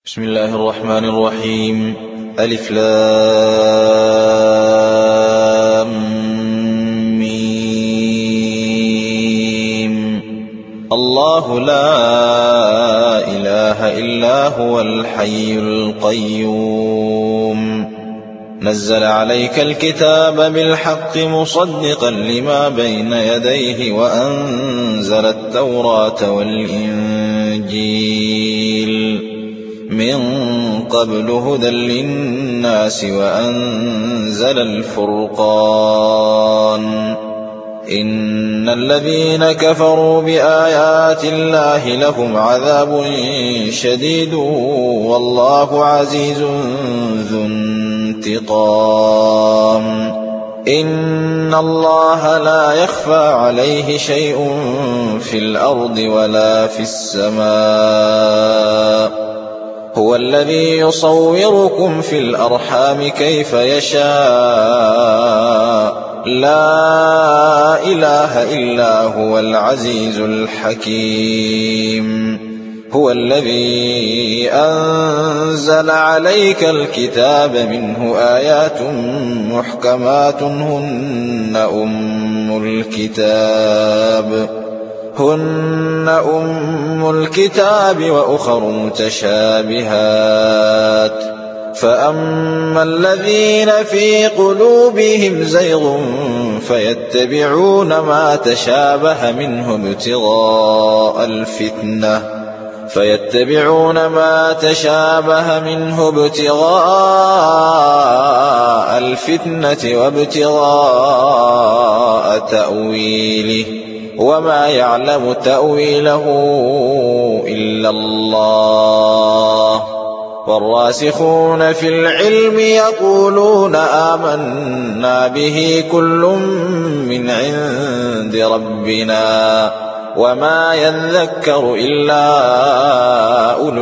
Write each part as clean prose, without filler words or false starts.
بسم الله الرحمن الرحيم. ألف لام ميم. الله لا إله إلا هو الحي القيوم نزل عليك الكتاب بالحق مصدقا لما بين يديه وأنزل التوراة والإنجيل من قبل هدى للناس وأنزل الفرقان إن الذين كفروا بآيات الله لهم عذاب شديد والله عزيز ذو انتقام إن الله لا يخفى عليه شيء في الأرض ولا في السماء هو الذي يصوركم في الأرحام كيف يشاء لا إله إلا هو العزيز الحكيم هو الذي أنزل عليك الكتاب منه آيات محكمات هن أم الكتاب وأخر متشابهات فأما الذين في قلوبهم زيغ فيتبعون ما تشابه منه ابتغاء الفتنة وابتغاء تأويله وما يعلم تأويله إلا الله والراسخون في العلم يقولون آمنا به كل من عند ربنا وما يذكر إلا أولو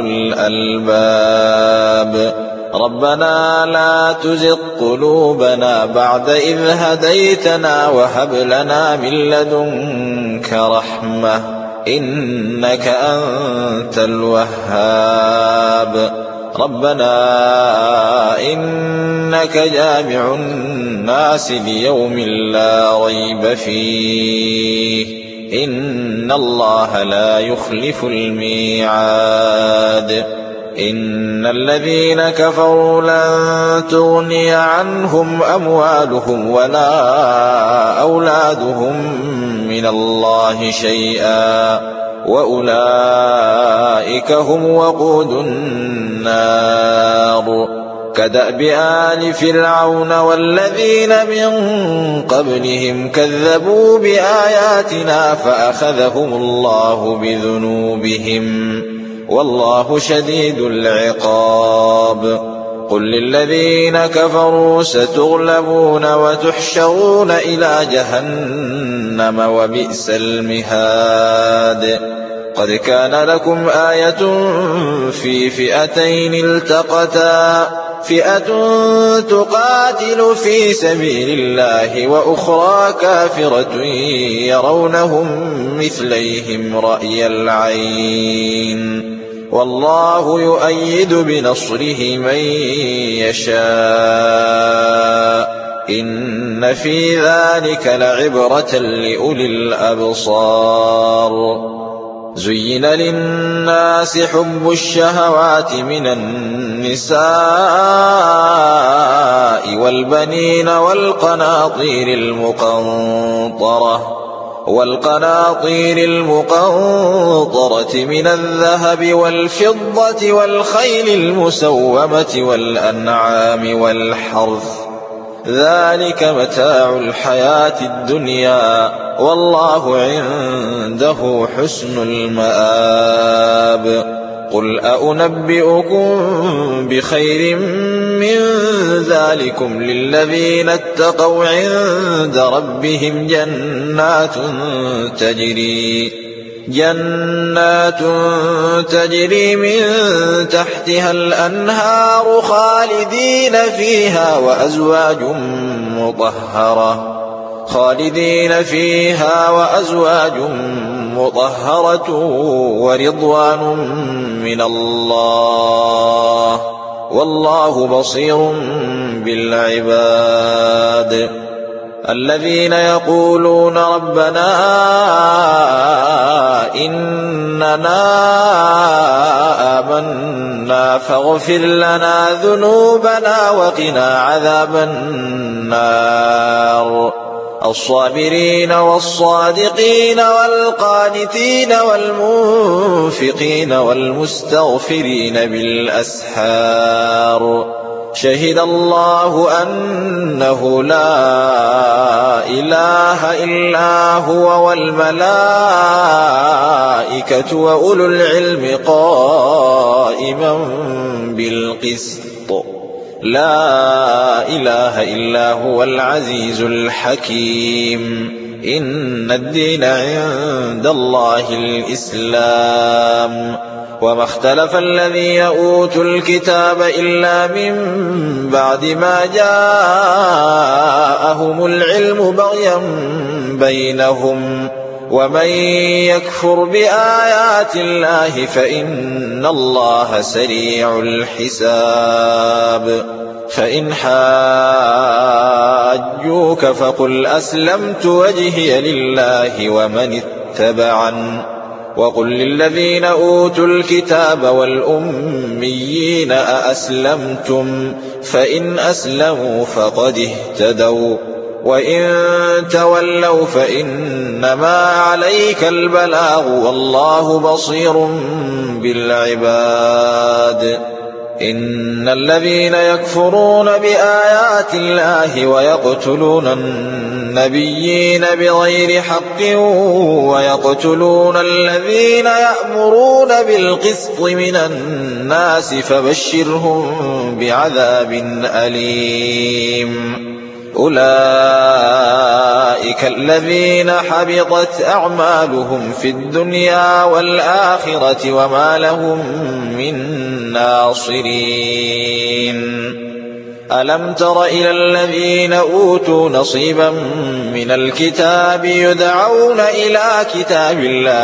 الألباب ربنا لا تزغ قلوبنا بعد إذ هديتنا وهب لنا من لدنك رحمة إنك أنت الوهاب ربنا إنك جامع الناس ليوم لا ريب فيه إن الله لا يخلف الميعاد إن الذين كفروا لن تغني عنهم أموالهم ولا أولادهم من الله شيئا وأولئك هم وقود النار كدأب آل فرعون والذين من قبلهم كذبوا بآياتنا فأخذهم الله بذنوبهم والله شديد العقاب قل للذين كفروا ستغلبون وتحشرون إلى جهنم وبئس المهاد قد كان لكم آية في فئتين التقتا فئة تقاتل في سبيل الله وأخرى كافرة يرونهم مثليهم رأي العين والله يؤيد بنصره من يشاء إن في ذلك لعبرة لأولي الأبصار زين للناس حب الشهوات من النساء والبنين والقناطير المقنطرة من الذهب والفضة والخيل المسومة والأنعام والحرث ذلك متاع الحياة الدنيا والله عنده حسن المآب قل أنبئكم بخير من ذلكم للذين اتقوا عند ربهم جنات تجري من تحتها الأنهار خالدين فيها وأزواج مطهرة ورضوان من الله والله بصير بالعباد. الذين يقولون ربنا إننا آمنا فاغفر لنا ذنوبنا وقنا عذاب النار. الصابرين والصادقين والقانتين والمنفقين والمستغفرين بالأسحار. شهد الله أنه لا إله إلا هو والملائكة وأولو العلم قائما بالقسط. لا إله إلا هو العزيز الحكيم. إن الدين عند الله الإسلام. وما اختلف الذين أوتوا الكتاب إلا من بعد ما جاءهم العلم بغيا بينهم. ومن يكفر بآيات الله فإن الله سريع الحساب. فإن حاجوك فقل أسلمت وجهي لله ومن اتبعن. وقل للذين أوتوا الكتاب والأميين أأسلمتم فإن أسلموا فقد اهتدوا وإن تولوا فإنما عليك البلاغ والله بصير بالعباد. إن الذين يكفرون بآيات الله ويقتلون النبيين بغير حق ويقتلون الذين يأمرون بالقسط من الناس فبشرهم بعذاب أليم. أولئك الذين حبطت أعمالهم في الدنيا والآخرة وما لهم من ناصرين. ألم تر إلى الذين أوتوا نصيبا من الكتاب يدعون إلى كتاب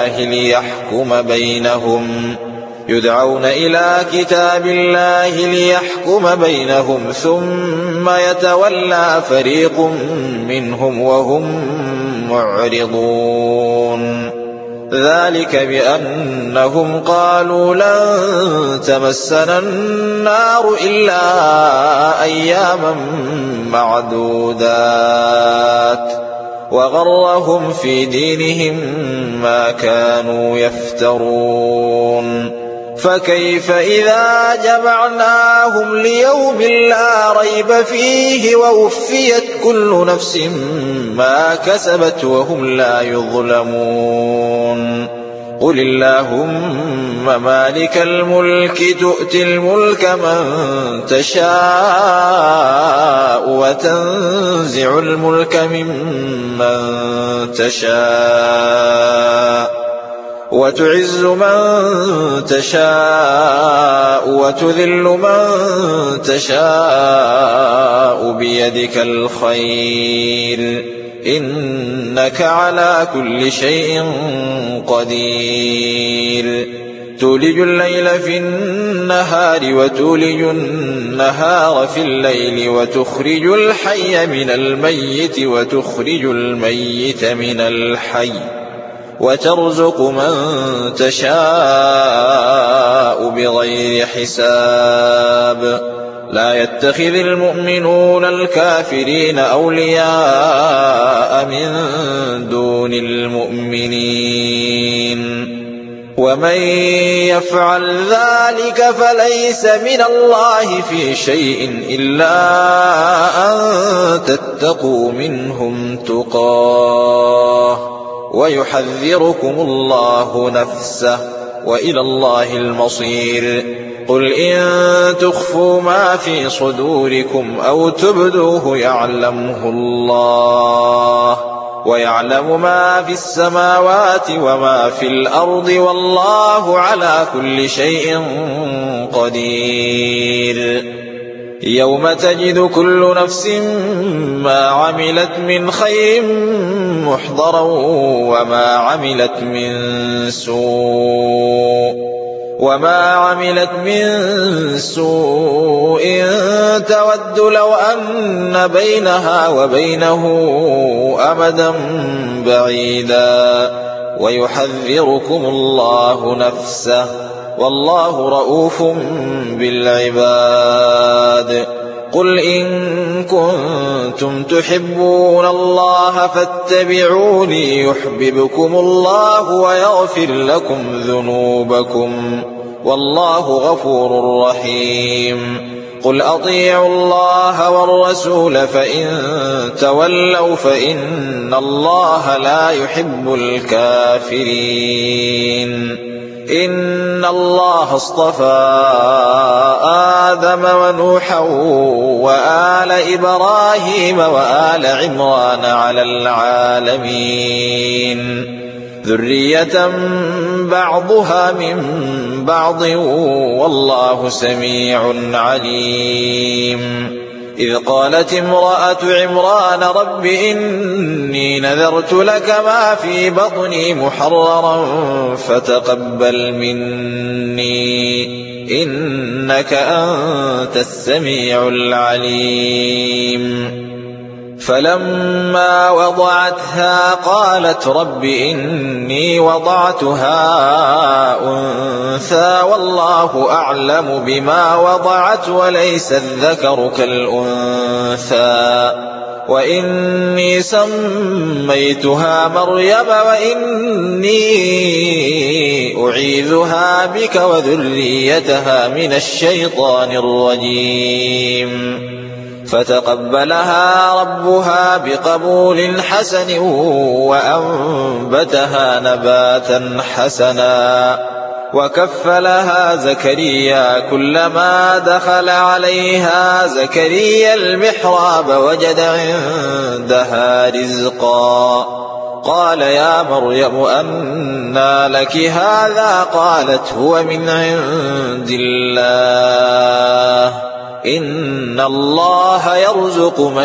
الله ليحكم بينهم ثم يتولى فريق منهم وهم معرضون. ذلك بأنهم قالوا لن تمسنا النار إلا أياما معدودات وغرهم في دينهم ما كانوا يفترون. فكيف إذا جمعناهم ليوم لا ريب فيه ووفيت كل نفس ما كسبت وهم لا يظلمون. قل اللهم مالك الملك تؤتي الملك من تشاء وتنزع الملك ممن تشاء وتعز من تشاء وتذل من تشاء بيدك الخير إنك على كل شيء قدير. تولج الليل في النهار وتولج النهار في الليل وتخرج الحي من الميت وتخرج الميت من الحي وترزق من تشاء بغير حساب. لا يتخذ المؤمنون الكافرين أولياء من دون المؤمنين ومن يفعل ذلك فليس من الله في شيء إلا أن تتقوا منهم تقاه ويحذركم الله نفسه وإلى الله المصير. قل إن تخفوا ما في صدوركم أو تبدوه يعلمه الله ويعلم ما في السماوات وما في الأرض والله على كل شيء قدير. يوم تجد كل نفس ما عملت من خير محضرا وما عملت من سوء وما عملت من سوء تود لو أن بينها وبينه أمدا بعيدا ويحذركم الله نفسه والله رؤوف بالعباد. قل إن كنتم تحبون الله فاتبعوني يحببكم الله ويغفر لكم ذنوبكم والله غفور رحيم. قل أطيعوا الله والرسول فإن تولوا فإن الله لا يحب الكافرين. إن الله اصطفى آدم ونوحا وآل إبراهيم وآل عمران على العالمين ذرية بعضها من بعض والله سميع عليم. إذ قالت امرأة عمران رب إني نذرت لك ما في بطني محررا فتقبل مني إنك أنت السميع العليم. فلما وضعتها قالت رب إني وضعتها أنثى والله أعلم بما وضعت وليس الذكر كالأنثى وإني سميتها مريم وإني أعيذها بك وذريتها من الشيطان الرجيم. فتقبلها ربها بقبول حسن وأنبتها نباتا حسنا وكفلها زكريا كلما دخل عليها زكريا المحراب وجد عندها رزقا قال يا مريم أنى لك هذا قالت هو من عند الله إن الله يرزق من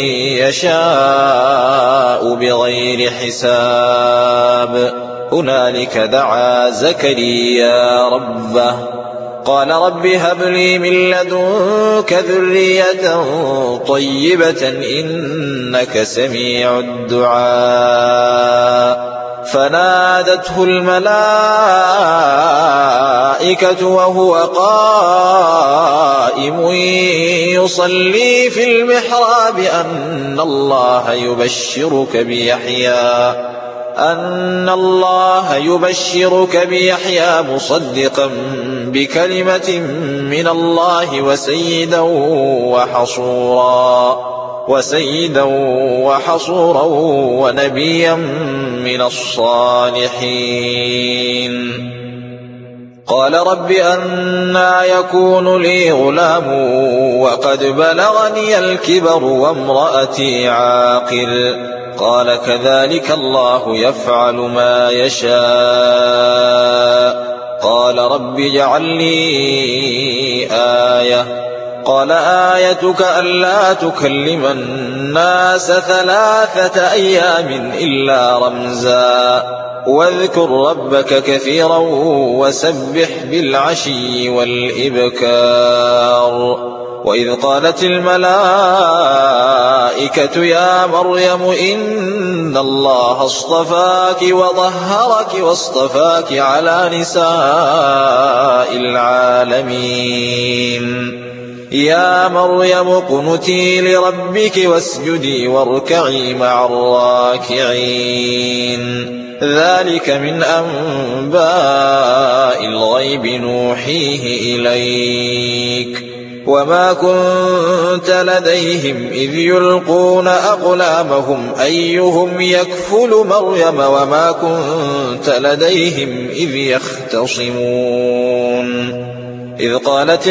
يشاء بغير حساب. هنالك دعا زكريا ربه قال رب هب لي من لدنك ذرية طيبة إنك سميع الدعاء. فنادته الملائكة وهو قائم يصلي في المحراب أن الله يبشرك بيحيى مصدقا بكلمة من الله وسيدا وحصورا ونبيا من الصالحين. قال رب أنى يكون لي غلام وقد بلغني الكبر وامرأتي عاقر قال كذلك الله يفعل ما يشاء. قال رب اجعل لي آية قال آيتك ألا تكلم الناس 3 أيام إلا رمزا واذكر ربك كثيرا وسبح بالعشي والإبكار. وإذ قالت الملائكة يا مريم إن الله اصطفاك وطهرك واصطفاك على نساء العالمين يا مريم اقنتي لربك واسجدي واركعي مع الراكعين. ذلك من أنباء الغيب نوحيه إليك وما كنت لديهم إذ يلقون أقلامهم أيهم يكفل مريم وما كنت لديهم إذ يختصمون. إذ قالت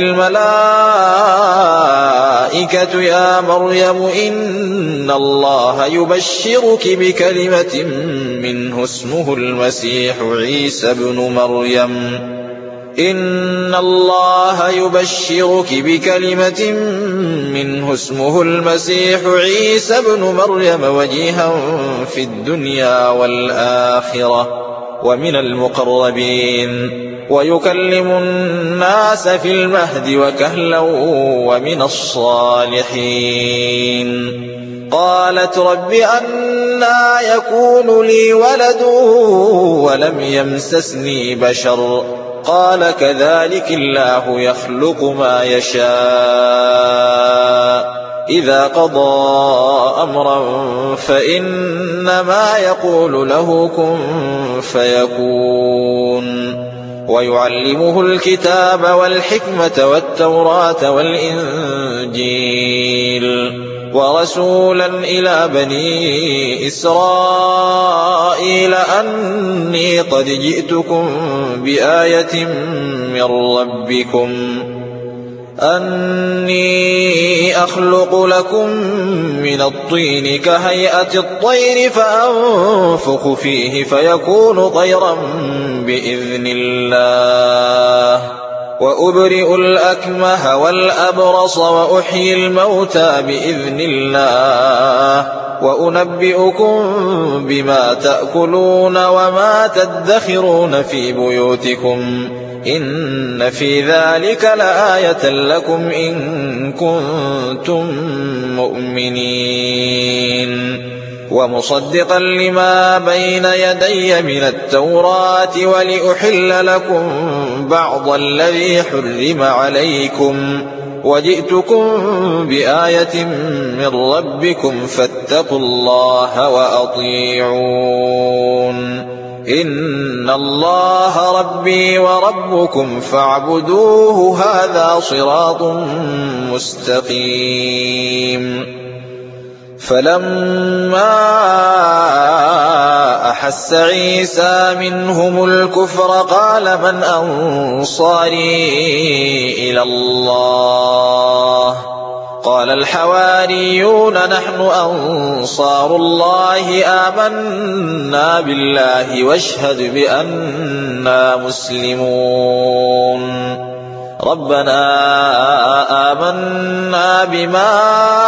الملائكة يا مريم إن الله يبشرك بكلمة منه اسمه المسيح عيسى ابن مريم إن الله يبشرك بكلمة منه اسمه المسيح عيسى ابن مريم وجيها في الدنيا والآخرة ومن المقربين ويكلم الناس في المهد وكهلا ومن الصالحين. قالت رب أنى يكون لي ولد ولم يمسسني بشر قال كذلك الله يخلق ما يشاء إذا قضى أمرا فإنما يقول له كن فيكون. ويعلمه الكتاب والحكمة والتوراة والإنجيل ورسولا إلى بني إسرائيل أني قد جئتكم بآية من ربكم أني أخلق لكم من الطين كهيئة الطير فأنفخ فيه فيكون طيرا بإذن الله وأبرئ الأكمه والأبرص وأحيي الموتى بإذن الله وأنبئكم بما تأكلون وما تدخرون في بيوتكم إن في ذلك لآية لكم إن كنتم مؤمنين. ومصدقا لما بين يدي من التوراة ولأحل لكم بعض الذي حرم عليكم وجئتكم بآية من ربكم فاتقوا الله وأطيعون إن الله ربي وربكم فاعبدوه هذا صراط مستقيم. فلما أحس عيسى منهم الكفر قال من أنصاري إلى الله قال الحواريون نحن أنصار الله آمنا بالله واشهد بأننا مسلمون. ربنا آمنا بما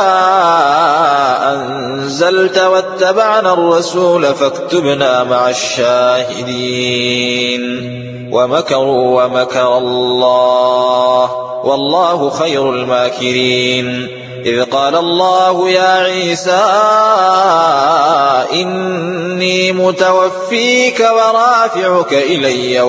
أنزلت واتبعنا الرسول فاكتبنا مع الشاهدين. ومكروا ومكر الله والله خير الماكرين. إذ قال الله يا عيسى إني متوفيك ورافعك إلي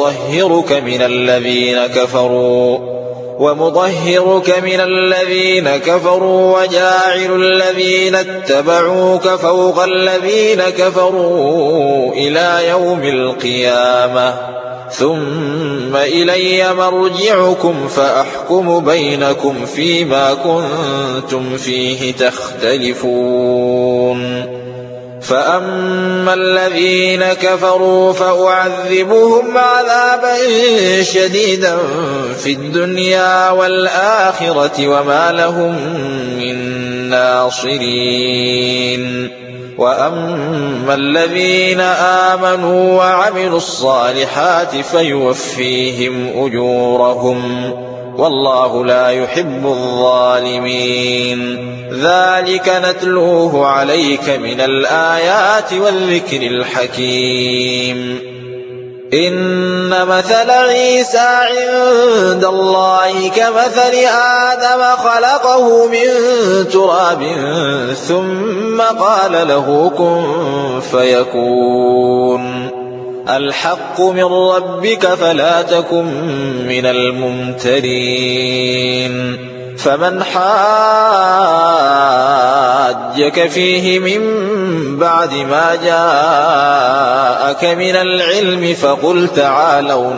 ومطهرك من الذين كفروا وجاعل الذين اتبعوك فوق الذين كفروا إلى يوم القيامة ثم إلي مرجعكم فأحكم بينكم فيما كنتم فيه تختلفون. فأما الذين كفروا فأعذبهم عذابا شديدا في الدنيا والآخرة وما لهم من ناصرين. وأما الذين آمنوا وعملوا الصالحات فيوفيهم أجورهم والله لا يحب الظالمين. ذلك نتلوه عليك من الآيات والذكر الحكيم. إن مثل عيسى عند الله كمثل آدم خلقه من تراب ثم قال له كن فيكون. الحق من ربك فلا تكن من الممترين. فمن حاجك فيه من بعد ما جاءك من العلم فقل تعالوا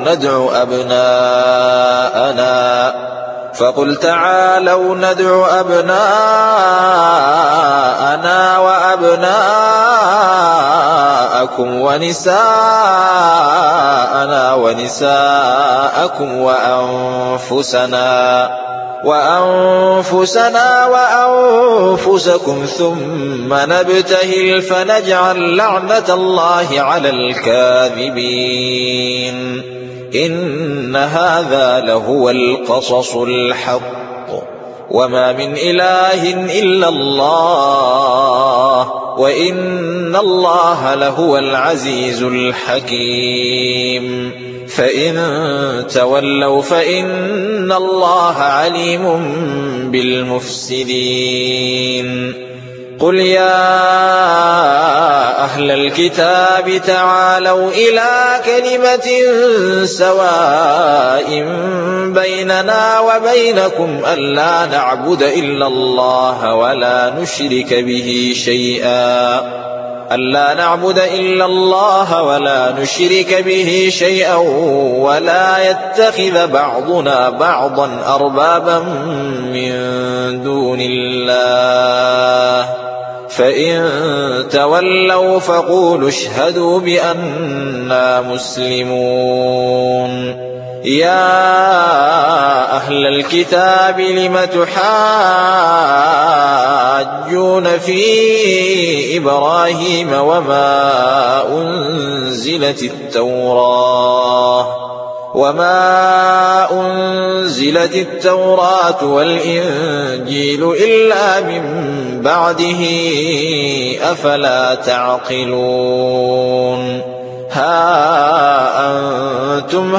ندع أبناءنا وأبناءكم ونساءنا ونساءكم وأنفسنا وأنفسكم ثم نبتهل فنجعل لعنة الله على الكاذبين. إن هذا لهو القصص الحق وما من إله إلا الله وإن الله لهو العزيز الحكيم. فإن تولوا فإن الله عليم بالمفسدين قل يا أهل الكتاب تعالوا إلى كلمة سواء بيننا وبينكم ألا نعبد إلا الله ولا نشرك به شيئا ولا يتخذ بعضنا بعضا أربابا من دون الله فإن تولوا فقولوا اشهدوا بأننا مسلمون يا أهل الكتاب لم تحاجون في إبراهيم وما أنزلت التوراة والإنجيل إلا من بعده أفلا تعقلون ها أنتم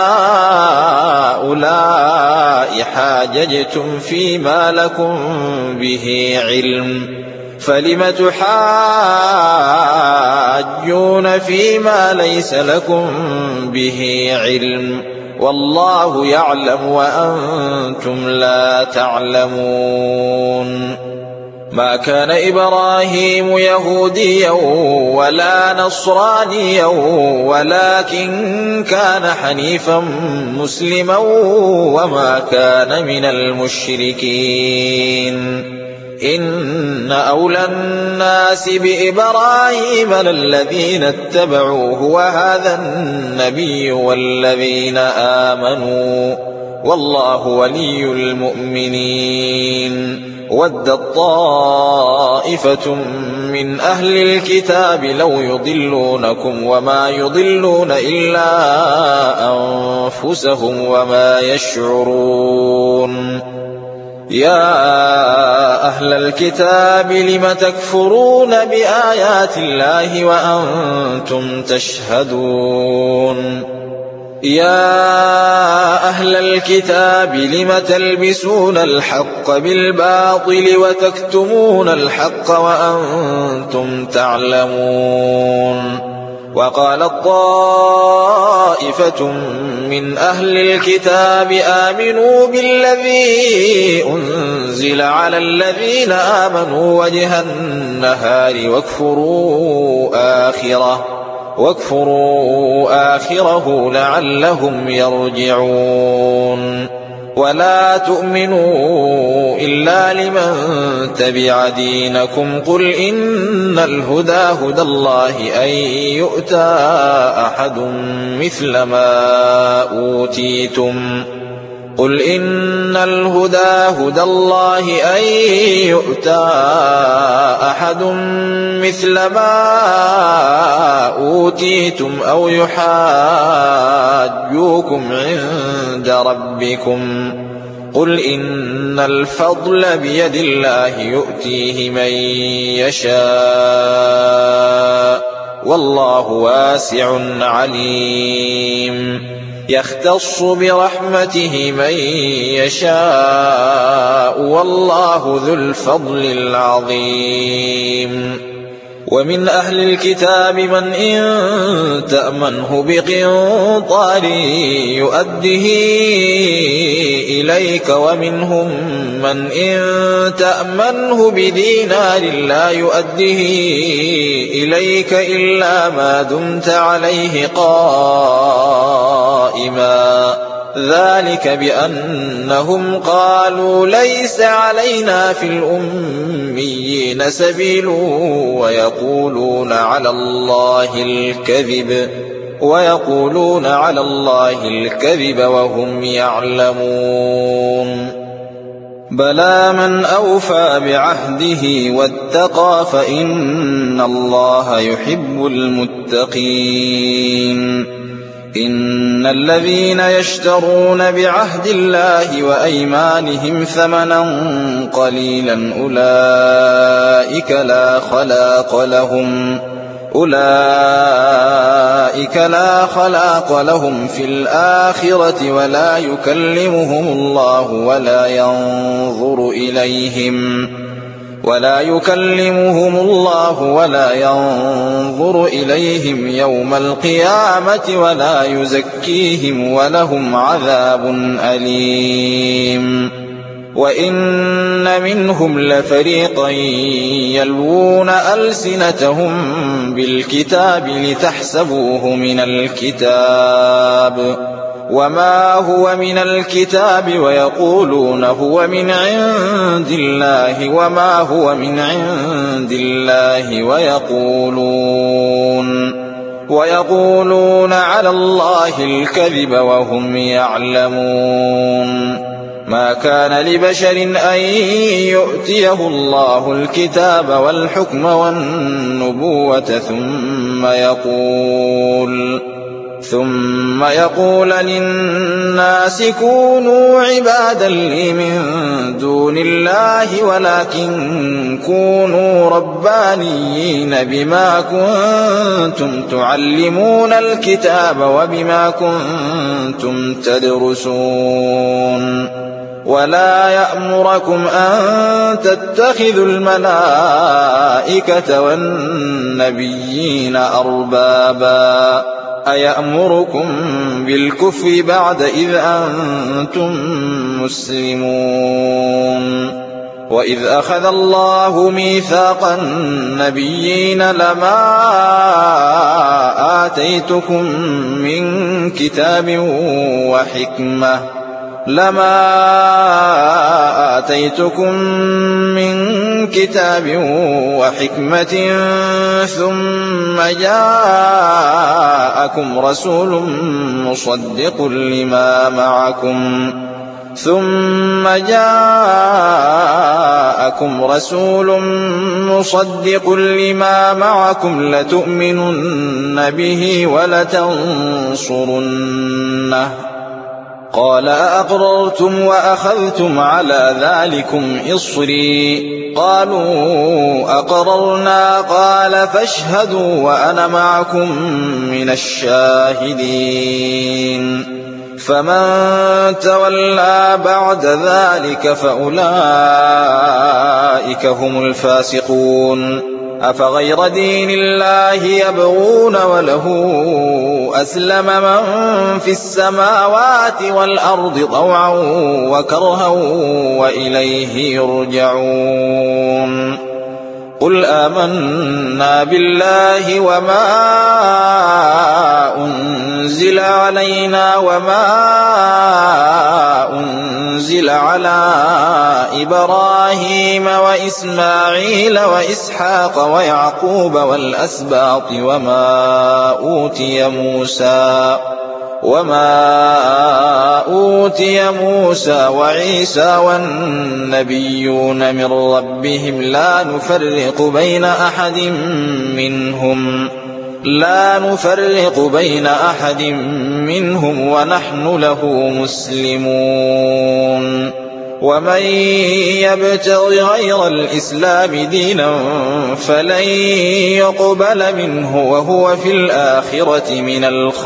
هؤلاء حاججتم فيما لكم به علم فلم تحاجون فيما ليس لكم به علم والله يعلم وأنتم لا تعلمون ما كان إبراهيم يهوديا ولا نصرانيا ولكن كان حنيفا مسلما وما كان من المشركين إن أولى الناس بإبراهيم للذين اتبعوه وهذا النبي والذين آمنوا والله ولي المؤمنين ودت طائفة من أهل الكتاب لو يضلونكم وما يضلون إلا أنفسهم وما يشعرون يا أهل الكتاب لم تكفرون بآيات الله وأنتم تشهدون يا أهل الكتاب لم تلبسون الحق بالباطل وتكتمون الحق وأنتم تعلمون وقالت طائفة من أهل الكتاب آمنوا بالذي أنزل على الذين آمنوا وجه النهار واكفروا آخره لعلهم يرجعون ولا تؤمنوا إلا لمن تبع دينكم قل إن الهدى هدى الله أن يؤتى أحد مثل ما أوتيتم قل إن الهدى هدى الله أن يؤتى أحد مثل ما أوتيتم أو يحاجوكم عند ربكم قل إن الفضل بيد الله يؤتيه من يشاء والله واسع عليم يختص برحمته من يشاء والله ذو الفضل العظيم ومن أهل الكتاب من إن تأمنه بقنطار يؤده إليك ومنهم من إن تأمنه بدينار لا يؤده إليك إلا ما دمت عليه قائما ذلك بأنهم قالوا ليس علينا في الأميين سبيل ويقولون على الله الكذب وهم يعلمون بلى من أوفى بعهده واتقى فإن الله يحب المتقين إن الذين يشترون بعهد الله وأيمانهم ثمنا قليلا أولئك أولئك لا خلاق لهم في الآخرة ولا يكلمهم الله ولا ينظر إليهم يوم القيامة ولا يزكيهم ولهم عذاب أليم. وإن منهم لفريقا يلوون ألسنتهم بالكتاب لتحسبوه من الكتاب وما هو من الكتاب ويقولون هو من عند الله وما هو من عند الله ويقولون على الله الكذب وهم يعلمون. ما كان لبشر أن يؤتيه الله الكتاب والحكم والنبوة ثم يقول للناس كونوا عبادا لي من دون الله ولكن كونوا ربانيين بما كنتم تعلمون الكتاب وبما كنتم تدرسون. ولا يأمركم أن تتخذوا الملائكة والنبيين أربابا أيأمركم بالكفر بعد إذ أنتم مسلمون. وإذ أخذ الله ميثاق النبيين لما آتيتكم من كتاب وحكمة ثم جاءكم رسول مصدق لما معكم لتؤمنن به ولتنصرنه. قال أأقررتم وأخذتم على ذلكم إصري قالوا أقررنا قال فاشهدوا وأنا معكم من الشاهدين. فمن تولى بعد ذلك فأولئك هم الفاسقون. أفغير دين الله يبغون وله أسلم من في السماوات والأرض طوعا وكرها وإليه يرجعون. قل آمنا بالله وما أنزل علينا وما أنزل على إبراهيم وإسماعيل وإسحاق ويعقوب والأسباط وما أوتي موسى وعيسى والنبيون من ربهم لا نفرق بين أحد منهم ونحن له مسلمون. ومن يبتغ غير الإسلام دينا فلن يقبل منه وهو في الآخرة من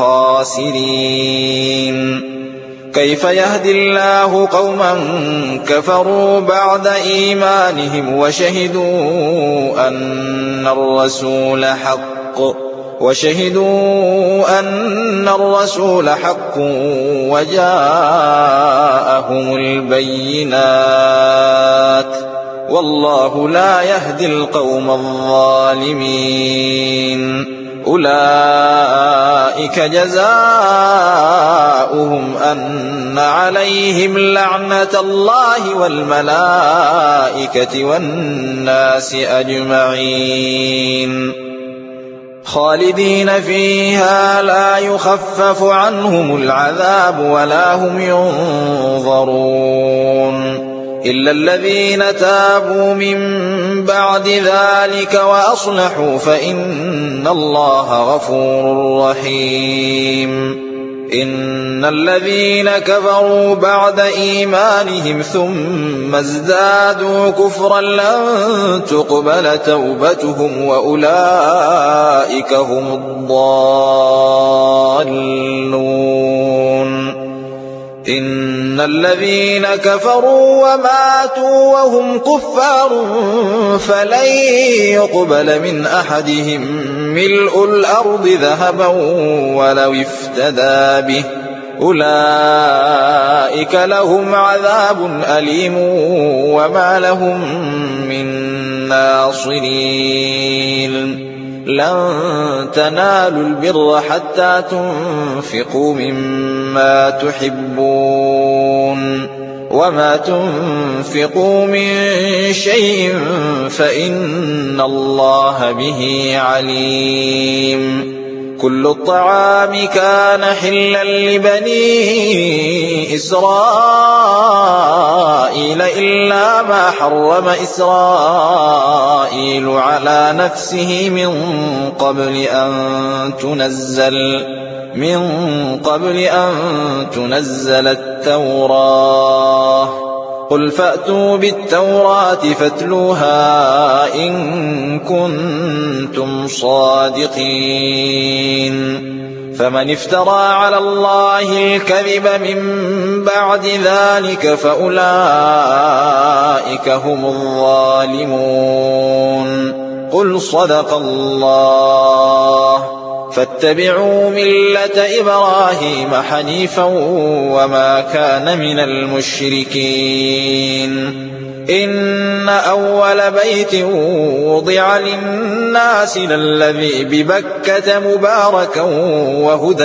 الخاسرين. كيف يهدي الله قوما كفروا بعد إيمانهم وشهدوا أن الرسول حق وجاءهم البينات والله لا يهدي القوم الظالمين. أولئك جزاؤهم أن عليهم لعنة الله والملائكة والناس أجمعين خالدين فيها لا يخفف عنهم العذاب ولا هم ينظرون إلا الذين تابوا من بعد ذلك وأصلحوا فإن الله غفور رحيم. إن الذين كفروا بعد إيمانهم ثم ازدادوا كفرا لن تقبل توبتهم وأولئك هم الضالون. إن الذين كفروا وماتوا وهم كفار فلن يقبل من أحدهم ملء الأرض ذهبا ولو افتدى به أولئك لهم عذاب أليم وما لهم من ناصرين. لن تنالوا البر حتى تنفقوا مما تحبون وما تنفقوا من شيء فإن الله به عليم. كل الطعام كان حلا لبني إسرائيل إلا ما حرم إسرائيل على نفسه من قبل أن تنزل التوراة. قل فأتوا بالتوراة فاتلوها إن كنتم صادقين. فمن افترى على الله الكذب من بعد ذلك فأولئك هم الظالمون. قل صدق الله. فاتبعوا ملة إبراهيم حنيفا وما كان من المشركين. إن أول بيت وضع للناس للذي ببكة مباركا وهدى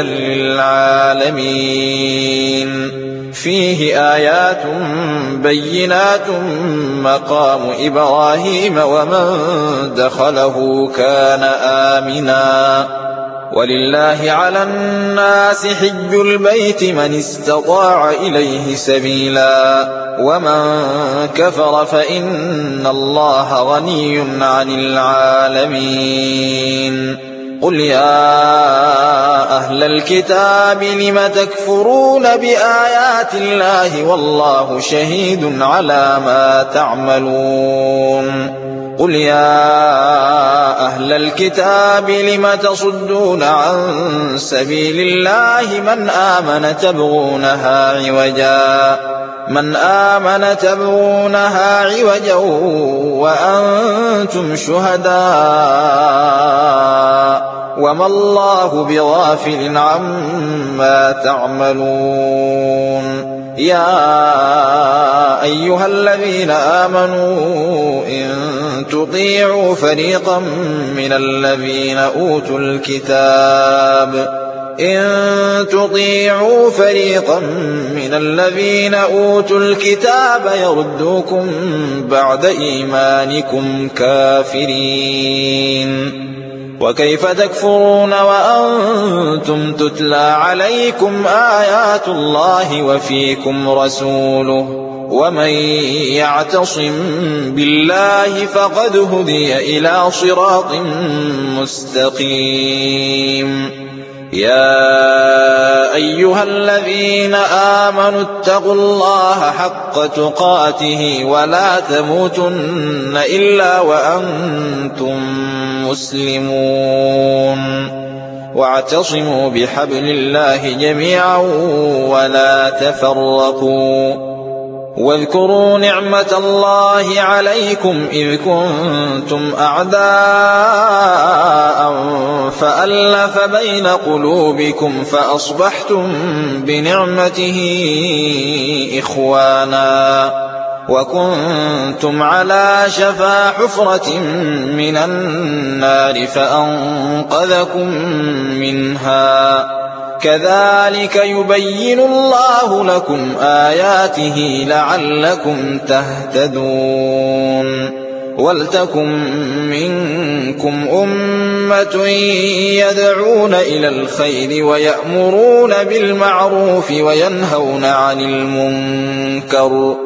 للعالمين. فيه آيات بينات مقام إبراهيم ومن دخله كان آمنا. ولله على الناس حج البيت من استطاع إليه سبيلا ومن كفر فإن الله غني عن العالمين. قل يا أهل الكتاب لم تكفرون بآيات الله والله شهيد على ما تعملون. قل يا أهل الكتاب لم تصدون عن سبيل الله من آمن تبغونها عوجا وأنتم شهداء وما الله بغافل عما تعملون. يا أيها الذين آمنوا إن تطيعوا فريقا من الذين أوتوا الكتاب يردوكم بعد إيمانكم كافرين. وكيف تكفرون وأنتم تتلى عليكم آيات الله وفيكم رسوله ومن يعتصم بالله فقد هدي إلى صراط مستقيم. يا أيها الذين آمنوا اتقوا الله حق تقاته ولا تموتن إلا وأنتم مسلمون. واعتصموا بحبل الله جميعا ولا تفرقوا. واذكروا نعمة الله عليكم إذ كنتم أعداء فألف بين قلوبكم فأصبحتم بنعمته إخوانا وكنتم على شفا حفرة من النار فأنقذكم منها. كذلك يبين الله لكم آياته لعلكم تهتدون. ولتكن منكم أمة يدعون إلى الخير ويأمرون بالمعروف وينهون عن المنكر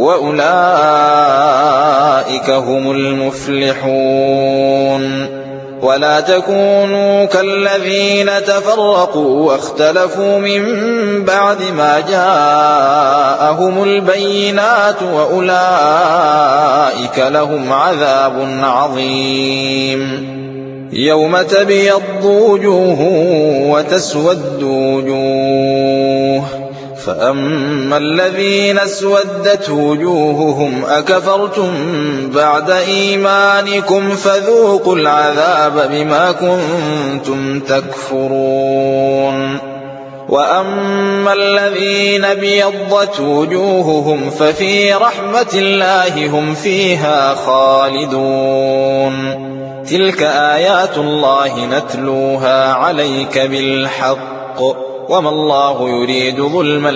وأولئك هم المفلحون. ولا تكونوا كالذين تفرقوا واختلفوا من بعد ما جاءهم البينات وأولئك لهم عذاب عظيم يوم تبيض وجوه وتسود وجوه فأما الذين اسودت وجوههم أكفرتم بعد إيمانكم فذوقوا العذاب بما كنتم تكفرون وأما الذين ابيضت وجوههم ففي رحمة الله هم فيها خالدون تلك آيات الله نتلوها عليك بالحق وما الله يريد ظلما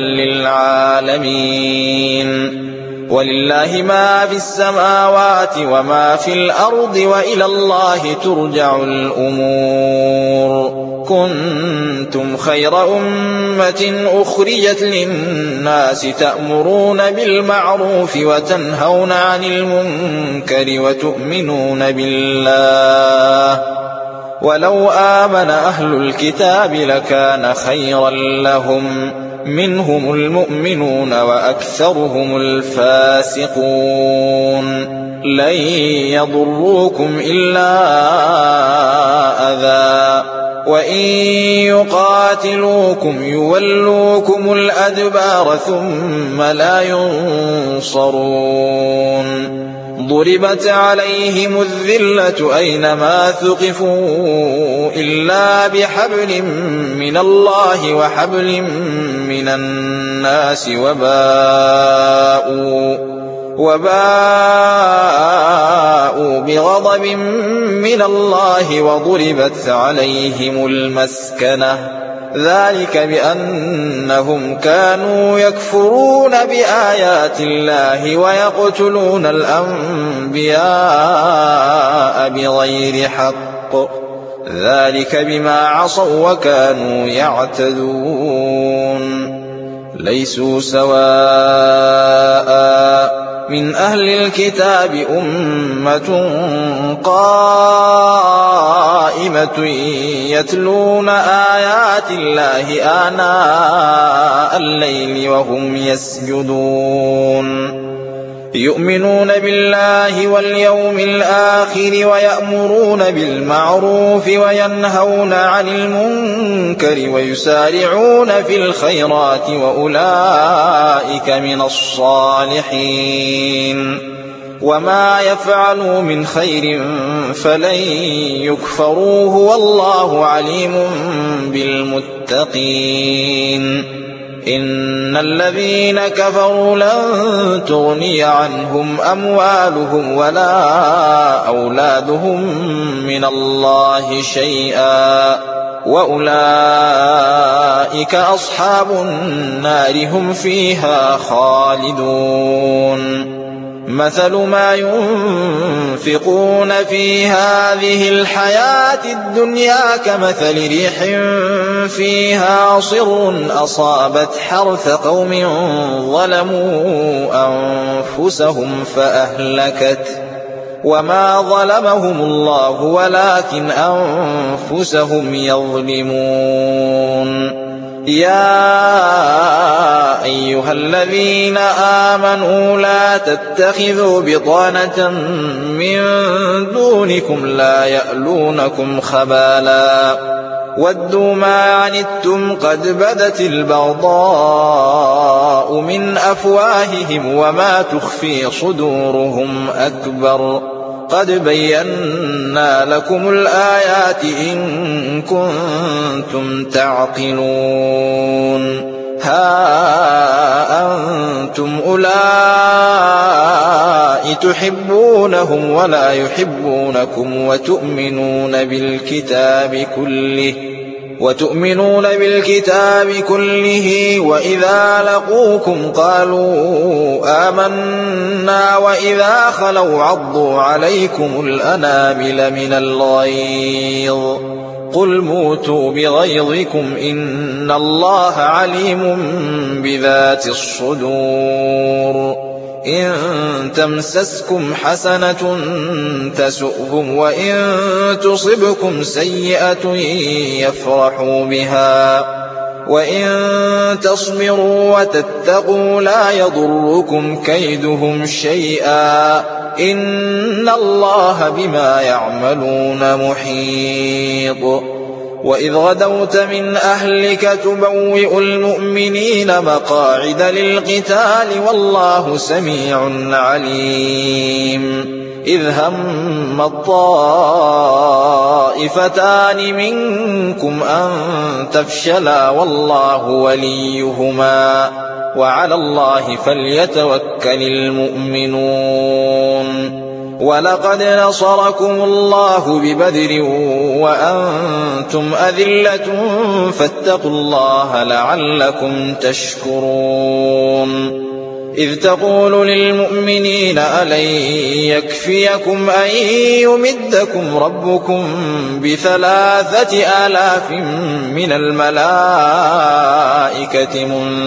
للعالمين ولله ما في السماوات وما في الأرض وإلى الله ترجع الأمور كنتم خير أمة أخرجت للناس تأمرون بالمعروف وتنهون عن المنكر وتؤمنون بالله ولو آمن أهل الكتاب لكان خيرا لهم منهم المؤمنون وأكثرهم الفاسقون لن يضروكم إلا أذى وإن يقاتلوكم يولوكم الأدبار ثم لا ينصرون ضربت عليهم الذلة أينما ثقفوا إلا بحبل من الله وحبل من الناس وباءوا بغضب من الله وضربت عليهم المسكنة ذلك بأنهم كانوا يكفرون بآيات الله ويقتلون الأنبياء بغير حق ذلك بما عصوا وكانوا يعتدون ليسوا سواء من أهل الكتاب أمة قائمة يتلون آيات الله آناء الليل وهم يسجدون يؤمنون بالله واليوم الآخر ويأمرون بالمعروف وينهون عن المنكر ويسارعون في الخيرات وأولئك من الصالحين وما يفعلوا من خير فلن يكفروه والله عليم بالمتقين إن الذين كفروا لن تغني عنهم أموالهم ولا أولادهم من الله شيئا وأولئك أصحاب النار هم فيها خالدون مثل ما ينفقون في هذه الحياة الدنيا كمثل ريح فيها صر أصابت حرث قوم ظلموا أنفسهم فأهلكت وما ظلمهم الله ولكن أنفسهم يظلمون يا أيها الذين آمنوا لا تتخذوا بطانة من دونكم لا يألونكم خبالا ودوا ما عنتم قد بدت البغضاء من أفواههم وما تخفي صدورهم أكبر قد بينا لكم الآيات إن كنتم تعقلون ها أنتم أولئك تحبونهم ولا يحبونكم وتؤمنون بالكتاب كله وإذا لقوكم قالوا آمنا وإذا خلوا عضوا عليكم الأنامل من الغيظ قل موتوا بغيظكم إن الله عليم بذات الصدور إن تمسسكم حسنة تسؤهم وإن تصبكم سيئة يفرحوا بها وإن تصبروا وتتقوا لا يضركم كيدهم شيئا إن الله بما يعملون محيط. وإذ غدوت من أهلك تبوئ المؤمنين مقاعد للقتال والله سميع عليم. إذ هم الطائفتان منكم أن تفشلا والله وليهما وعلى الله فليتوكل المؤمنون. ولقد نصركم الله ببدر وأنتم أذلة فاتقوا الله لعلكم تشكرون. إذ تقول للمؤمنين ألن يكفيكم أن يمدكم ربكم ب3,000 من الملائكة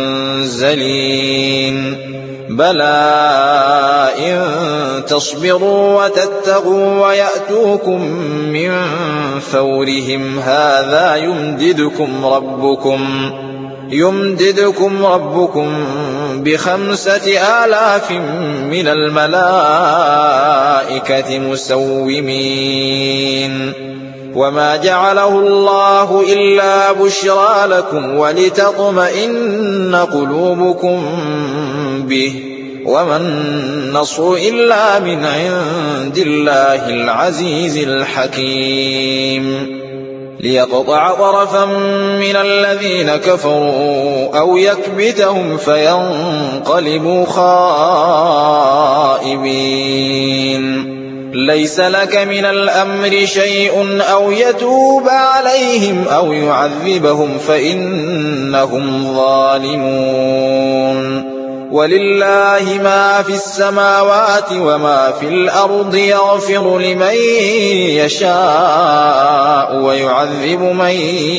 منزلين بلى إن تصبروا وتتقوا ويأتوكم من فورهم هذا يمددكم ربكم ب5,000 من الملائكة مسومين. وما جعله الله إلا بشرى لكم ولتطمئن قلوبكم به وما النصر إلا من عند الله العزيز الحكيم. ليقطع طرفا من الذين كفروا أو يكبتهم فينقلبوا خائبين. ليس لك من الأمر شيء أو يتوب عليهم أو يعذبهم فإنهم ظالمون. ولله ما في السماوات وما في الأرض يغفر لمن يشاء ويعذب من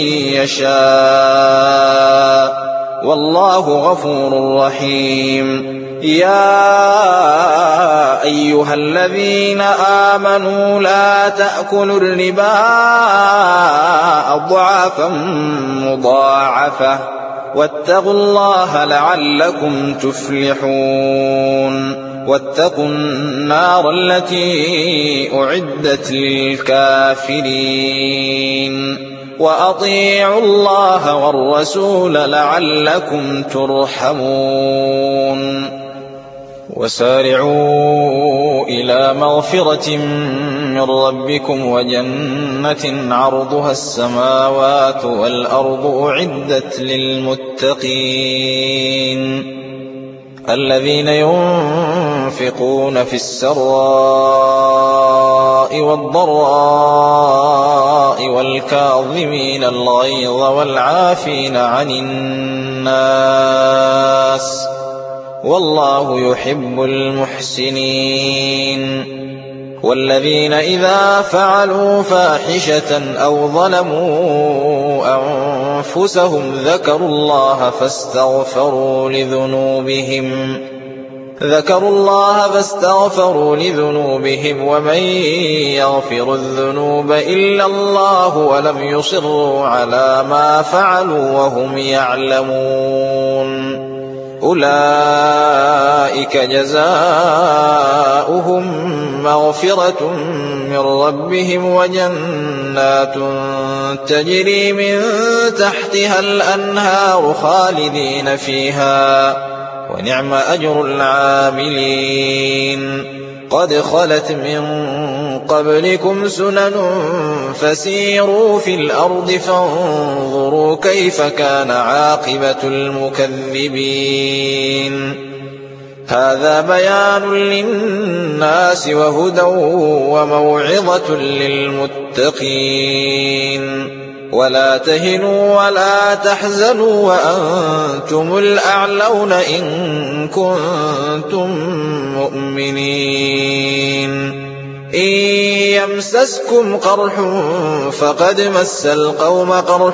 يشاء والله غفور رحيم. يا أيها الذين آمنوا لا تأكلوا الربا أضعافا مضاعفة واتقوا الله لعلكم تفلحون. واتقوا النار التي أعدت للكافرين وأطيعوا الله والرسول لعلكم ترحمون. وسارعوا إلى مغفرة من ربكم وجنة عرضها السماوات والأرض أعدت للمتقين الذين ينفقون في السراء والضراء والكاظمين الغيظ والعافين عن الناس والله يحب المحسنين. والذين إذا فعلوا فاحشة أو ظلموا أنفسهم ذكروا الله فاستغفروا لذنوبهم ومن يغفر الذنوب إلا الله ولم يصروا على ما فعلوا وهم يعلمون. أولئك جزاؤهم مغفرة من ربهم وجنات تجري من تحتها الأنهار خالدين فيها ونعم أجر العاملين. قد خلت من قبلكم سنن فسيروا في الأرض فانظروا كيف كان عاقبة المكذبين. هذا بيان للناس وهدى وموعظة للمتقين. ولا تهنوا ولا تحزنوا وأنتم الأعلون إن كنتم مؤمنين. إن يمسسكم قرح فقد مس القوم قرح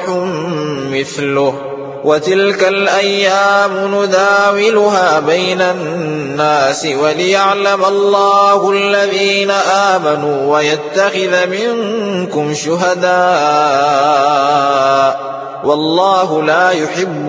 مثله وتلك الأيام نداولها بين الناس الناس وليعلم الله الذين آمنوا ويتخذ منكم شهداء والله لا يحب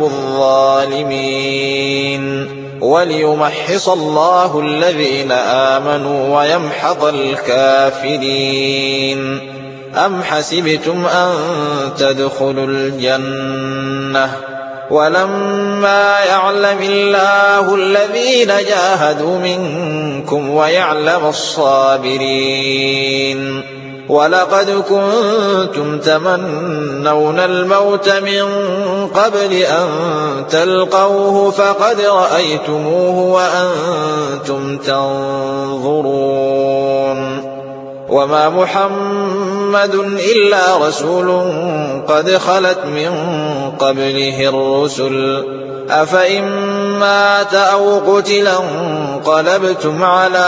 الظالمين وليمحص الله الذين آمنوا ويمحق الكافرين. أم حسبتم أن تدخلوا الجنة ولما يعلم الله الذين جاهدوا منكم ويعلم الصابرين ولقد كنتم تمنون الموت من قبل أن تلقوه فقد رأيتموه وأنتم تنظرون. وما محمد إلا رسول قد خلت من قبله الرسل أفإن مات أو قتلا انقلبتم على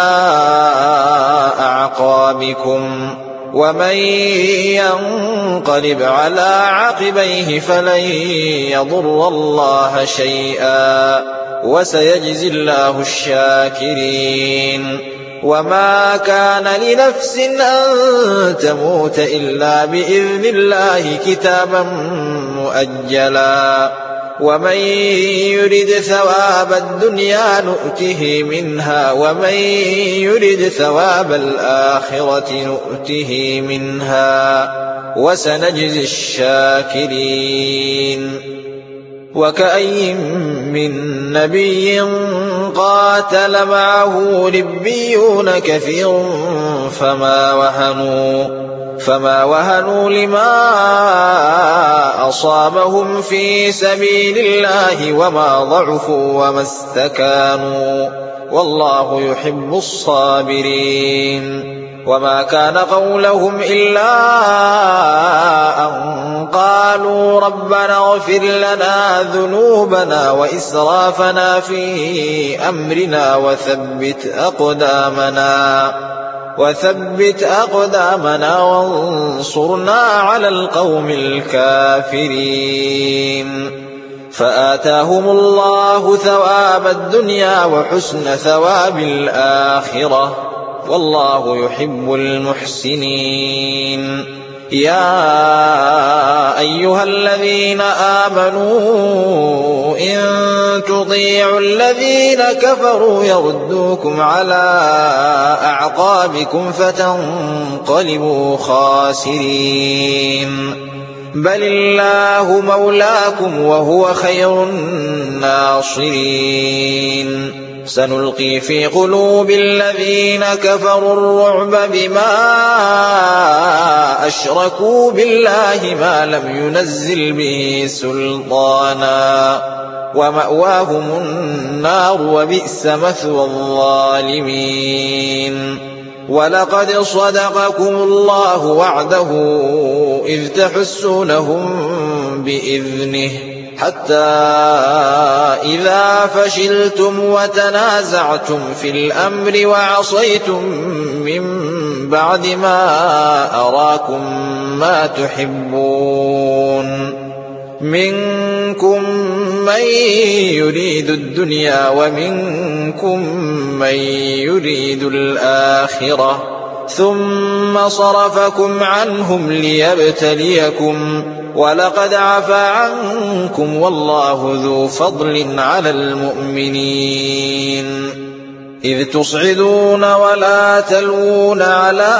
أعقابكم ومن ينقلب على عقبيه فلن يضر الله شيئا وسيجزي الله الشاكرين. وما كان لنفس أن تموت إلا بإذن الله كتابا مؤجلا ومن يرد ثواب الدنيا نؤته منها ومن يرد ثواب الآخرة نؤته منها وسنجزي الشاكرين. وكأي من نبي قاتل معه ربيون كثير فما وهنوا لما أصابهم في سبيل الله وما ضعفوا وما استكانوا والله يحب الصابرين. وما كان قولهم إلا أن قالوا ربنا اغفر لنا ذنوبنا وإسرافنا في أمرنا وثبت أقدامنا وانصرنا على القوم الكافرين. فآتاهم الله ثواب الدنيا وحسن ثواب الآخرة والله يحب المحسنين. يا أيها الذين آمنوا إن تطيعوا الذين كفروا يردوكم على أعقابكم فتنقلبوا خاسرين. بل الله مولاكم وهو خير الناصرين. سنلقي في قلوب الذين كفروا الرعب بما أشركوا بالله ما لم ينزل به سلطانا ومأواهم النار وبئس مثوى الظالمين. ولقد صدقكم الله وعده إذ تحسونهم بإذنه حتى إذا فشلتم وتنازعتم في الأمر وعصيتم من بعد ما أراكم ما تحبون منكم من يريد الدنيا ومنكم من يريد الآخرة ثم صرفكم عنهم ليبتليكم ولقد عفا عنكم والله ذو فضل على المؤمنين. إذ تصعدون ولا تلوون على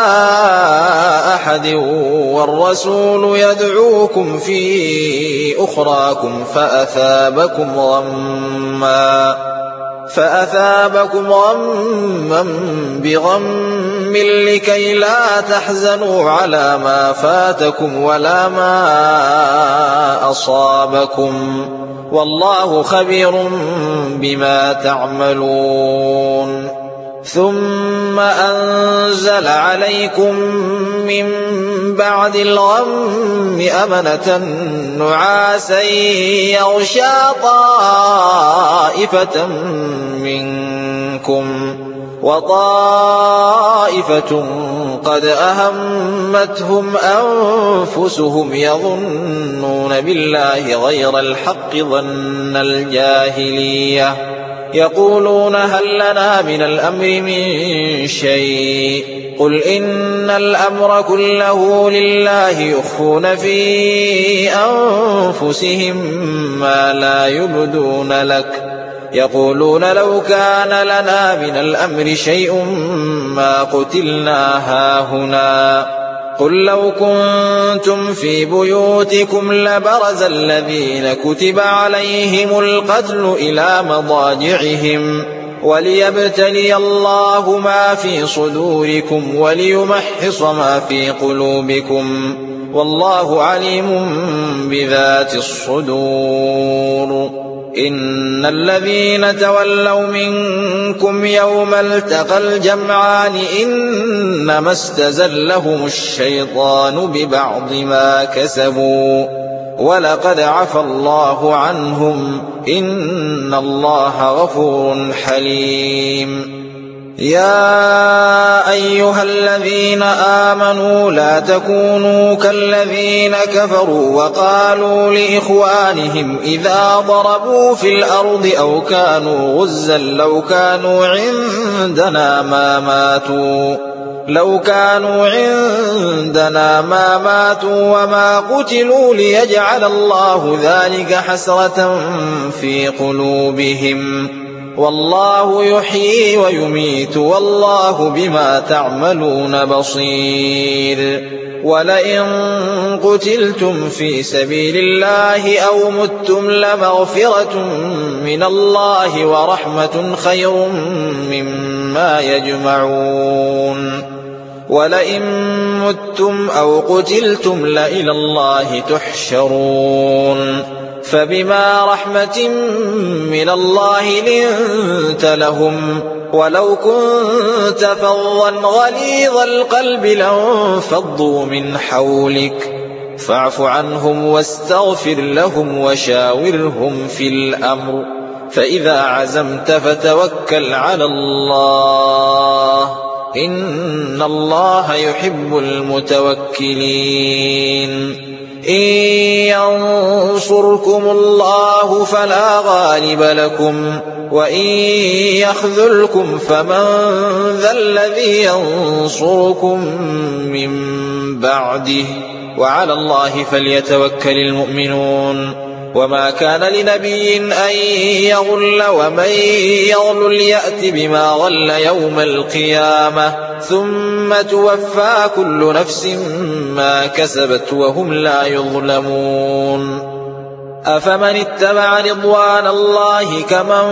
أحد والرسول يدعوكم في أخراكم فأثابكم غما بغم لكي لا تحزنوا على ما فاتكم ولا ما أصابكم والله خبير بما تعملون. ثم أنزل عليكم من بعد الغم أمنة نعاسا يغشى طائفة منكم وطائفة قد أهمتهم أنفسهم يظنون بالله غير الحق ظن الجاهلية يقولون هل لنا من الأمر من شيء قل إن الأمر كله لله يخفون في أنفسهم ما لا يبدون لك يقولون لو كان لنا من الأمر شيء ما قتلنا هاهنا قل لو كنتم في بيوتكم لبرز الذين كتب عليهم القتل إلى مضاجعهم وليبتلي الله ما في صدوركم وليمحص ما في قلوبكم والله عليم بذات الصدور إن الذين تولوا منكم يوم التقى الجمعان إنما استزلهم الشيطان ببعض ما كسبوا ولقد عفى الله عنهم إن الله غفور حليم يا أيها الذين آمنوا لا تكونوا كالذين كفروا وقالوا لإخوانهم إذا ضربوا في الأرض أو كانوا غزا لو كانوا عندنا ما ماتوا وما قتلوا ليجعل الله ذلك حسرة في قلوبهم والله يحيي ويميت والله بما تعملون بصير ولئن قتلتم في سبيل الله أو متم لمغفرة من الله ورحمة خير مما يجمعون ولئن متم أو قتلتم لإلى الله تحشرون فبما رحمة من الله لنت لهم ولو كنت فظا غليظ القلب لانفضوا من حولك فاعف عنهم واستغفر لهم وشاورهم في الأمر فإذا عزمت فتوكل على الله إن الله يحب المتوكلين إن ينصركم الله فلا غالب لكم وإن يخذلكم فمن ذا الذي ينصركم من بعده وعلى الله فليتوكل المؤمنون وما كان لنبي أن يغل ومن يغل يأت بما غل يوم القيامة ثم توفى كل نفس ما كسبت وهم لا يظلمون أفمن اتبع رضوان الله كمن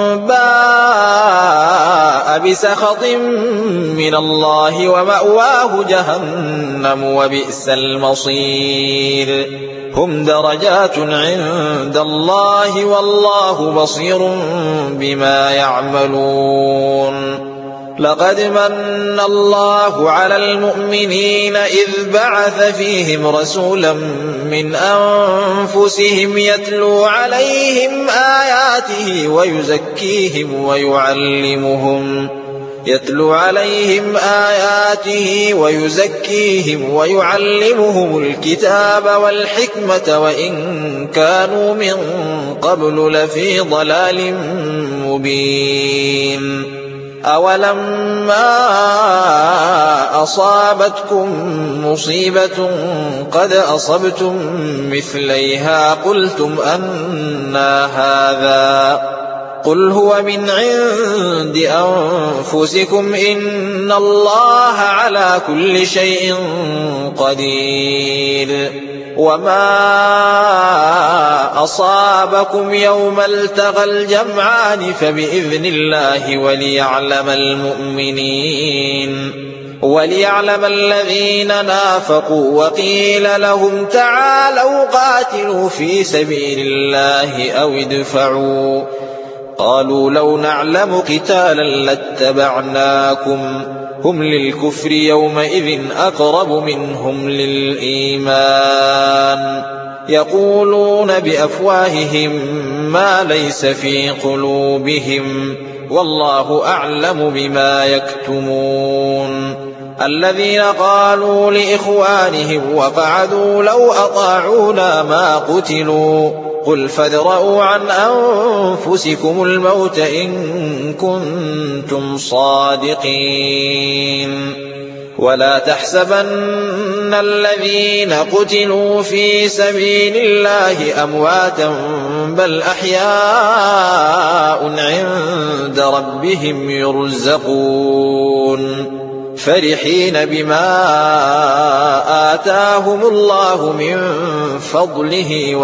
باء بسخط من الله ومأواه جهنم وبئس المصير هم درجات عند الله والله بصير بما يعملون لقد من الله على المؤمنين إذ بعث فيهم رسولا من أنفسهم يتلو عليهم آياته ويزكيهم ويعلمهم الكتاب والحكمة وإن كانوا من قبل لفي ضلال مبين أولما أصابتكم مصيبة قد أصبتم مثليها قلتم أنى هذا قل هو من عند أنفسكم إن الله على كل شيء قدير وما أصابكم يوم التقى الجمعان فبإذن الله وليعلم الذين نافقوا وقيل لهم تعالوا قاتلوا في سبيل الله أو ادفعوا قالوا لو نعلم قتالا لاتبعناكم هم للكفر يومئذ أقرب منهم للإيمان يقولون بأفواههم ما ليس في قلوبهم والله أعلم بما يكتمون الذين قالوا لإخوانهم وقعدوا لو أطاعونا ما قتلوا قل فادرءوا عن أنفسكم الموت إن كنتم صادقين ولا تحسبن الذين قتلوا في سبيل الله أمواتا بل أحياء عند ربهم يرزقون فرحين بما آتاهم الله من فضله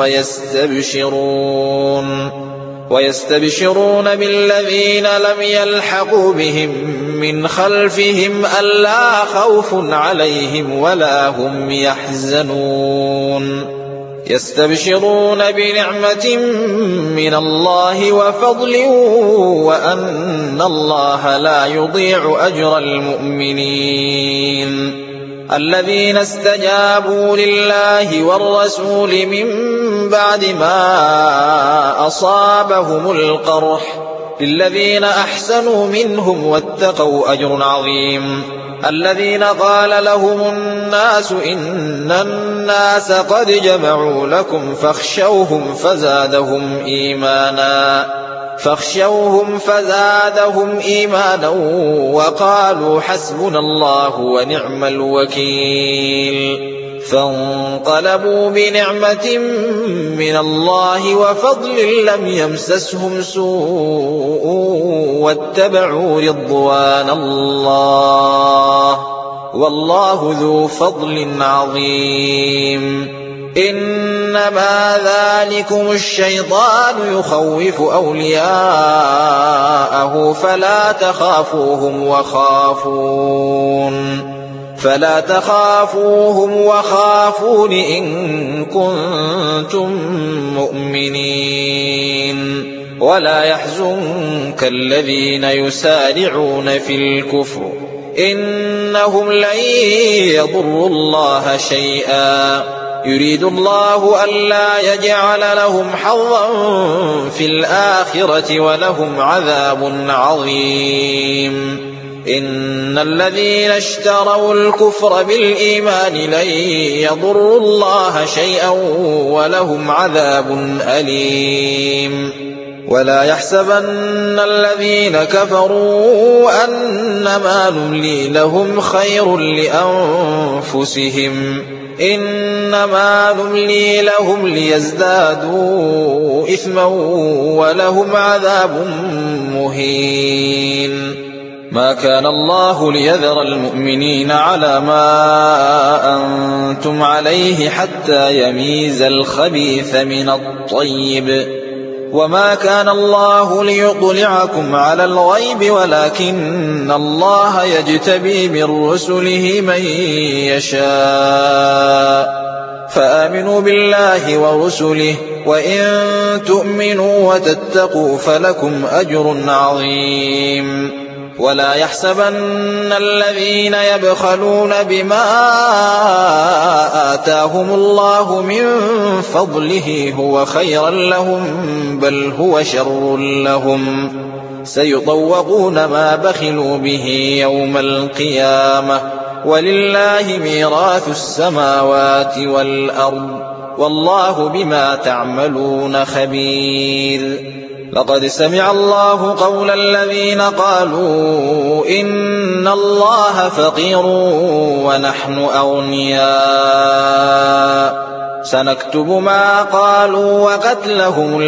ويستبشرون بالذين لم يلحقوا بهم من خلفهم ألا خوف عليهم ولا هم يحزنون يستبشرون بنعمة من الله وفضل وأن الله لا يضيع أجر المؤمنين الذين استجابوا لله والرسول من بعد ما أصابهم القرح للذين أحسنوا منهم واتقوا أجر عظيم الذين قال لهم الناس إن الناس قد جمعوا لكم فاخشوهم فزادهم إيمانا وقالوا حسبنا الله ونعم الوكيل فانقلبوا بنعمة من الله وفضل لم يمسسهم سوء واتبعوا رضوان الله والله ذو فضل عظيم إنما ذلكم الشيطان يخوف أولياءه فلا تخافوهم وخافون إن كنتم مؤمنين ولا يحزنك الذين يسارعون في الكفر إنهم لن يضروا الله شيئا يريد الله ألا يجعل لهم حظا في الآخرة ولهم عذاب عظيم إن الذين اشتروا الكفر بالإيمان لن يضروا الله شيئا ولهم عذاب أليم ولا يحسبن الذين كفروا أنما نملي لهم خير لأنفسهم إنما نملي لهم ليزدادوا إثما ولهم عذاب مهين ما كان الله ليذر المؤمنين على ما أنتم عليه حتى يميز الخبيث من الطيب وما كان الله ليطلعكم على الغيب ولكن الله يجتبي من رسله من يشاء فآمنوا بالله ورسله وإن تؤمنوا وتتقوا فلكم أجر عظيم ولا يحسبن الذين يبخلون بما آتاهم الله من فضله هو خيرا لهم بل هو شر لهم سيطوقون ما بخلوا به يوم القيامة ولله ميراث السماوات والأرض والله بما تعملون خبير لقد سمع الله قول الذين قالوا إن الله فقير ونحن أغنياء سنكتب ما قالوا وقتلهم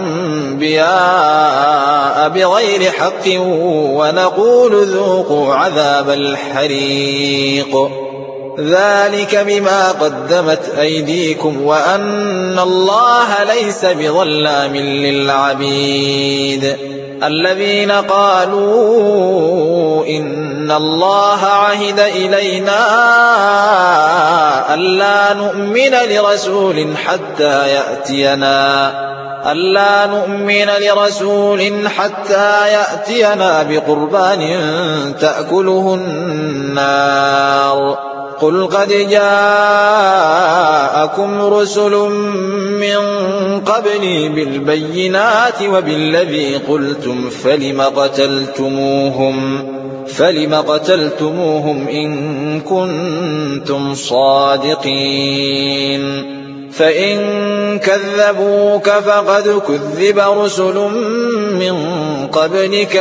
الأنبياء بغير حق ونقول ذوقوا عذاب الحريق ذلك بما قدمت أيديكم وأن الله ليس بظلام للعبيد الذين قالوا إن الله عهد إلينا ألا نؤمن لرسول حتى يأتينا بقربان تأكله النار قل قد جاءكم رسل من قبلي بالبينات وبالذي قلتم فلم قتلتموهم إن كنتم صادقين فإن كذبوك فقد كذب رسل من قبلك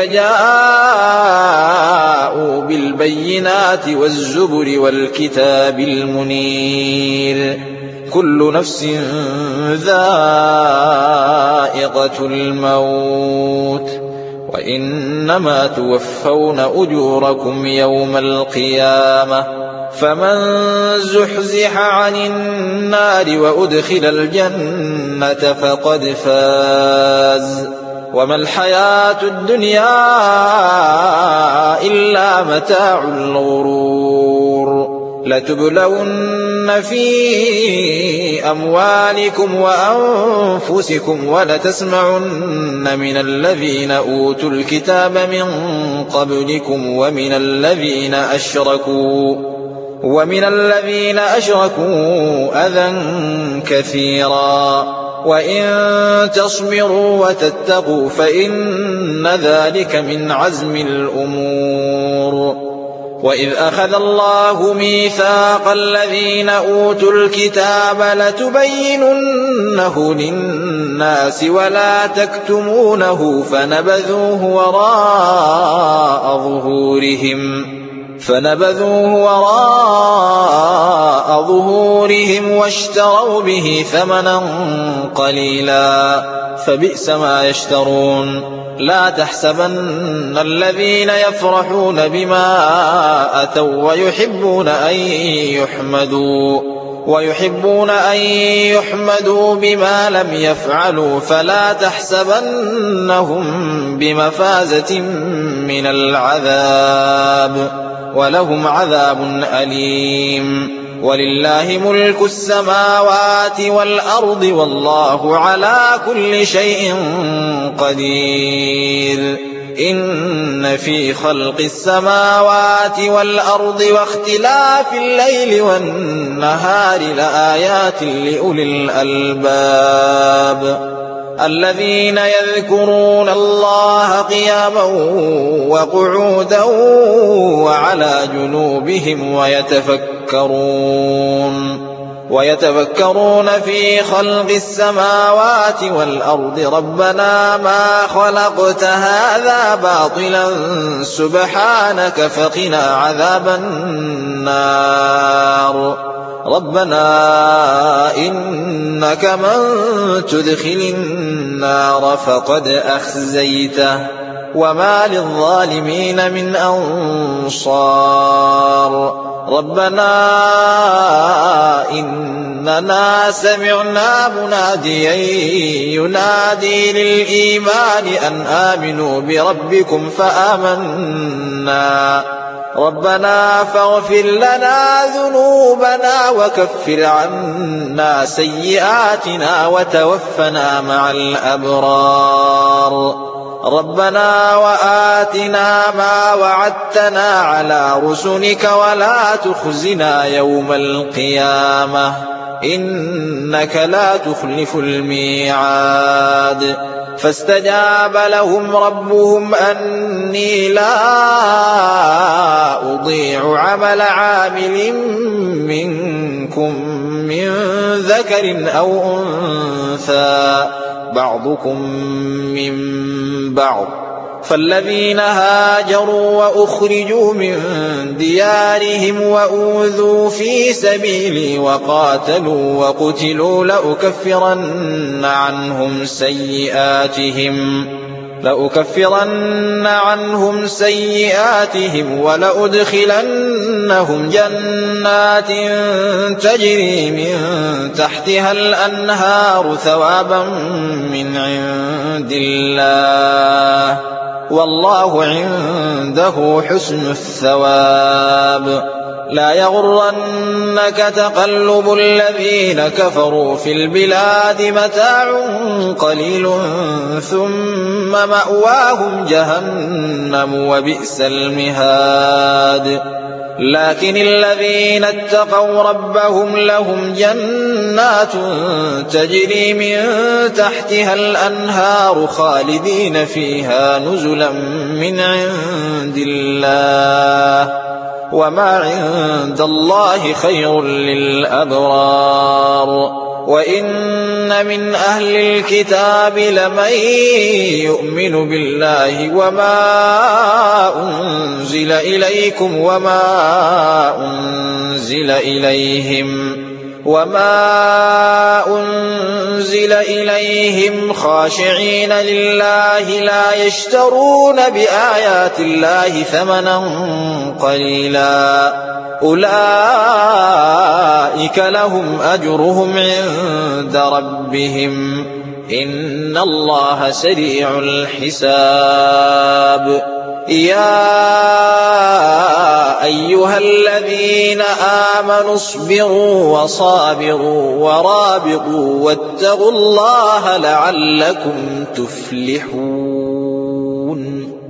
جاءوا بالبينات والزبر والكتاب المنير كل نفس ذائقة الموت وإنما توفون أجوركم يوم القيامة فمن زحزح عن النار وأدخل الجنة فقد فاز وما الحياة الدنيا إلا متاع الغرور لتبلون في أموالكم وأنفسكم ولتسمعن من الذين أوتوا الكتاب من قبلكم ومن الذين أشركوا أذى كثيرا وإن تصبروا وتتقوا فإن ذلك من عزم الأمور وإذ أخذ الله ميثاق الذين أوتوا الكتاب لتبيننه للناس ولا تكتمونه فنبذوه وراء ظهورهم واشتروا به ثمنا قليلا فبئس ما يشترون لا تحسبن الذين يفرحون بما أتوا ويحبون أن يحمدوا بما لم يفعلوا فلا تحسبنهم بمفازة من العذاب ولهم عذاب أليم ولله ملك السماوات والأرض والله على كل شيء قدير إن في خلق السماوات والأرض واختلاف الليل والنهار لآيات لأولي الألباب الذين يذكرون الله قياما وقعودا وعلى جنوبهم ويتفكرون في خلق السماوات والأرض ربنا ما خلقت هذا باطلا سبحانك فقنا عذاب النار ربنا إنك من تدخل النار فقد أخزيته وما للظالمين من أنصار ربنا إننا سمعنا مناديا ينادي للإيمان أن آمنوا بربكم فآمنا ربنا فاغفر لنا ذنوبنا وكفر عنا سيئاتنا وتوفنا مع الأبرار ربنا وآتنا ما وعدتنا على رسلك ولا تخزنا يوم القيامة إنك لا تخلف الميعاد فاستجاب لهم ربهم أني لا أضيع عمل عامل منكم من ذكر أو أنثى بعضكم من بعض فالذين هاجروا وأخرجوا من ديارهم وأوذوا في سبيلي وقاتلوا وقتلوا لأكفرن عنهم سيئاتهم ولأدخلنهم جنات تجري من تحتها الأنهار ثوابا من عند الله والله عنده حسن الثواب لا يغرنك تقلب الذين كفروا في البلاد متاع قليل ثم مأواهم جهنم وبئس المهاد لكن الذين اتقوا ربهم لهم جنات تجري من تحتها الأنهار خالدين فيها نزلا من عند الله وما عند الله خير للأبرار وإن من أهل الكتاب لمن يؤمن بالله وما أنزل إليكم وما أنزل إليهم خاشعين لله لا يشترون بآيات الله ثمنا قليلا أولئك لهم أجرهم عند ربهم إن الله سريع الحساب يا أيها الذين آمنوا اصبروا وصابروا ورابطوا واتقوا الله لعلكم تفلحون